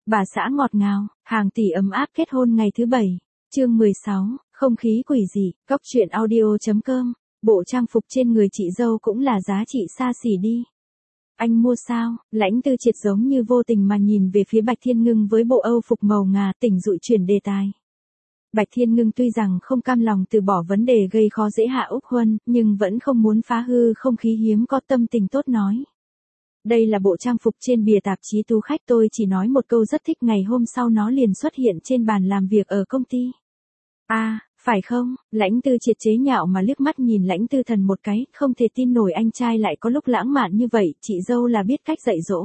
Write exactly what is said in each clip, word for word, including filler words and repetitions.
Bà xã ngọt ngào, hàng tỷ ấm áp kết hôn ngày thứ bảy. Chương mười sáu, không khí quỷ dị, góc truyện audio chấm com. Bộ trang phục trên người chị dâu cũng là giá trị xa xỉ đi. Anh mua sao? Lãnh Tư Triệt giống như vô tình mà nhìn về phía Bạch Thiên Ngưng với bộ âu phục màu ngà, tỉnh dụi chuyển đề tài. Bạch Thiên Ngưng tuy rằng không cam lòng từ bỏ vấn đề gây khó dễ Hạ Úc Huân, nhưng vẫn không muốn phá hư không khí hiếm có, tâm tình tốt nói. Đây là bộ trang phục trên bìa tạp chí Tú Khách, tôi chỉ nói một câu rất thích, ngày hôm sau nó liền xuất hiện trên bàn làm việc ở công ty. À, phải không? Lãnh Tư Triệt chế nhạo mà liếc mắt nhìn Lãnh Tư Thần một cái, không thể tin nổi anh trai lại có lúc lãng mạn như vậy, chị dâu là biết cách dạy dỗ.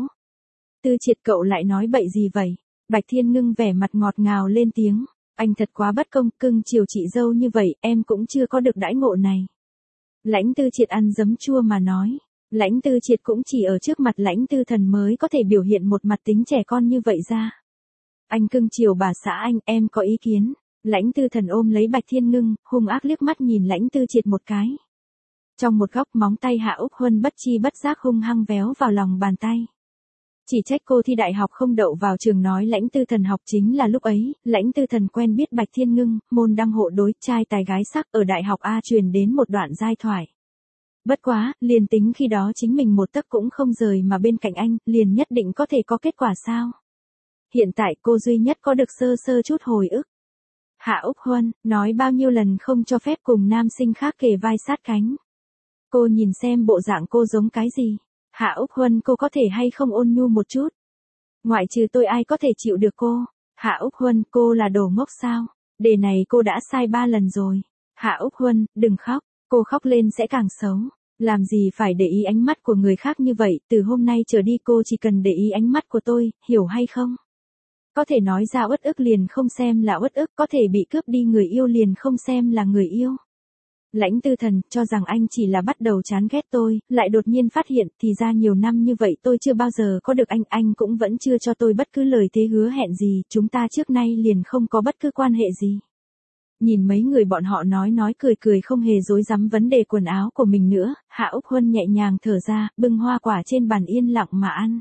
Tư Triệt cậu lại nói bậy gì vậy? Bạch Thiên Ngưng vẻ mặt ngọt ngào lên tiếng, anh thật quá bất công, cưng chiều chị dâu như vậy, em cũng chưa có được đãi ngộ này. Lãnh Tư Triệt ăn giấm chua mà nói. Lãnh Tư Triệt cũng chỉ ở trước mặt Lãnh Tư Thần mới có thể biểu hiện một mặt tính trẻ con như vậy ra. Anh cưng chiều bà xã anh, em có ý kiến. Lãnh Tư Thần ôm lấy Bạch Thiên Ngưng, hung ác liếc mắt nhìn Lãnh Tư Triệt một cái. Trong một góc, móng tay Hạ Úc Huân bất chi bất giác hung hăng véo vào lòng bàn tay. Chỉ trách cô thi đại học không đậu vào trường, nói Lãnh Tư Thần học chính là lúc ấy, Lãnh Tư Thần quen biết Bạch Thiên Ngưng, môn đăng hộ đối, trai tài gái sắc, ở đại học A truyền đến một đoạn giai thoại. Bất quá, liền tính khi đó chính mình một tấc cũng không rời mà bên cạnh anh, liền nhất định có thể có kết quả sao? Hiện tại cô duy nhất có được sơ sơ chút hồi ức. Hạ Úc Huân, nói bao nhiêu lần không cho phép cùng nam sinh khác kề vai sát cánh. Cô nhìn xem bộ dạng cô giống cái gì? Hạ Úc Huân, cô có thể hay không ôn nhu một chút? Ngoại trừ tôi ai có thể chịu được cô? Hạ Úc Huân, cô là đồ ngốc sao? Đề này cô đã sai ba lần rồi. Hạ Úc Huân, đừng khóc, cô khóc lên sẽ càng xấu. Làm gì phải để ý ánh mắt của người khác như vậy, từ hôm nay trở đi cô chỉ cần để ý ánh mắt của tôi, hiểu hay không? Có thể nói ra uất ức liền không xem là uất ức, có thể bị cướp đi người yêu liền không xem là người yêu. Lãnh Tư Thần, cho rằng anh chỉ là bắt đầu chán ghét tôi, lại đột nhiên phát hiện, thì ra nhiều năm như vậy tôi chưa bao giờ có được anh, anh cũng vẫn chưa cho tôi bất cứ lời thế hứa hẹn gì, chúng ta trước nay liền không có bất cứ quan hệ gì. Nhìn mấy người bọn họ nói nói cười cười không hề dối rắm vấn đề quần áo của mình nữa, Hạ Úc Huân nhẹ nhàng thở ra, bưng hoa quả trên bàn yên lặng mà ăn.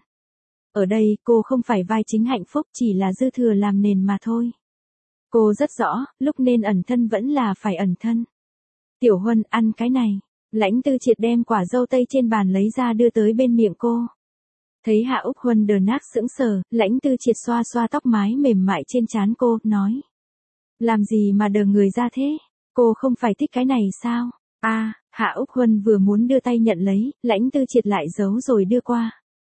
Ở đây, cô không phải vai chính hạnh phúc, chỉ là dư thừa làm nền mà thôi. Cô rất rõ, lúc nên ẩn thân vẫn là phải ẩn thân. Tiểu Huân, ăn cái này. Lãnh Tư Triệt đem quả dâu tây trên bàn lấy ra đưa tới bên miệng cô. Thấy Hạ Úc Huân đờ nát sững sờ, Lãnh Tư Triệt xoa xoa tóc mái mềm mại trên trán cô, nói. Làm gì mà đờ người ra thế? Cô không phải thích cái này sao? À, Hạ Úc Huân vừa muốn đưa tay nhận lấy, Lãnh Tư Triệt lại giấu rồi đưa qua.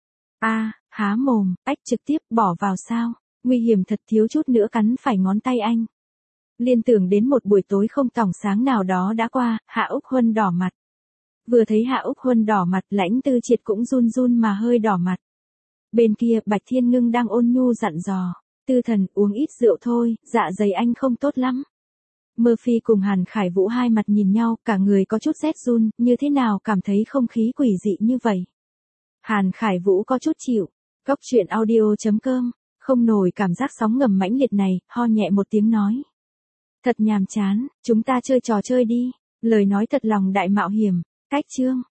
À, há mồm, ách trực tiếp bỏ vào sao? Nguy hiểm thật, thiếu chút nữa cắn phải ngón tay anh. Liên tưởng đến một buổi tối không tỏng sáng nào đó đã qua, Hạ Úc Huân đỏ mặt. Vừa thấy Hạ Úc Huân đỏ mặt, Lãnh Tư Triệt cũng run run mà hơi đỏ mặt. Bên kia, Bạch Thiên Ngưng đang ôn nhu dặn dò. Tư Thần, uống ít rượu thôi, dạ dày anh không tốt lắm. Murphy cùng Hàn Khải Vũ hai mặt nhìn nhau, cả người có chút rét run, như thế nào cảm thấy không khí quỷ dị như vậy. Hàn Khải Vũ có chút chịu. Góc truyện audio chấm com, không nổi cảm giác sóng ngầm mãnh liệt này, ho nhẹ một tiếng nói. Thật nhàm chán, chúng ta chơi trò chơi đi, lời nói thật lòng đại mạo hiểm, cách chương.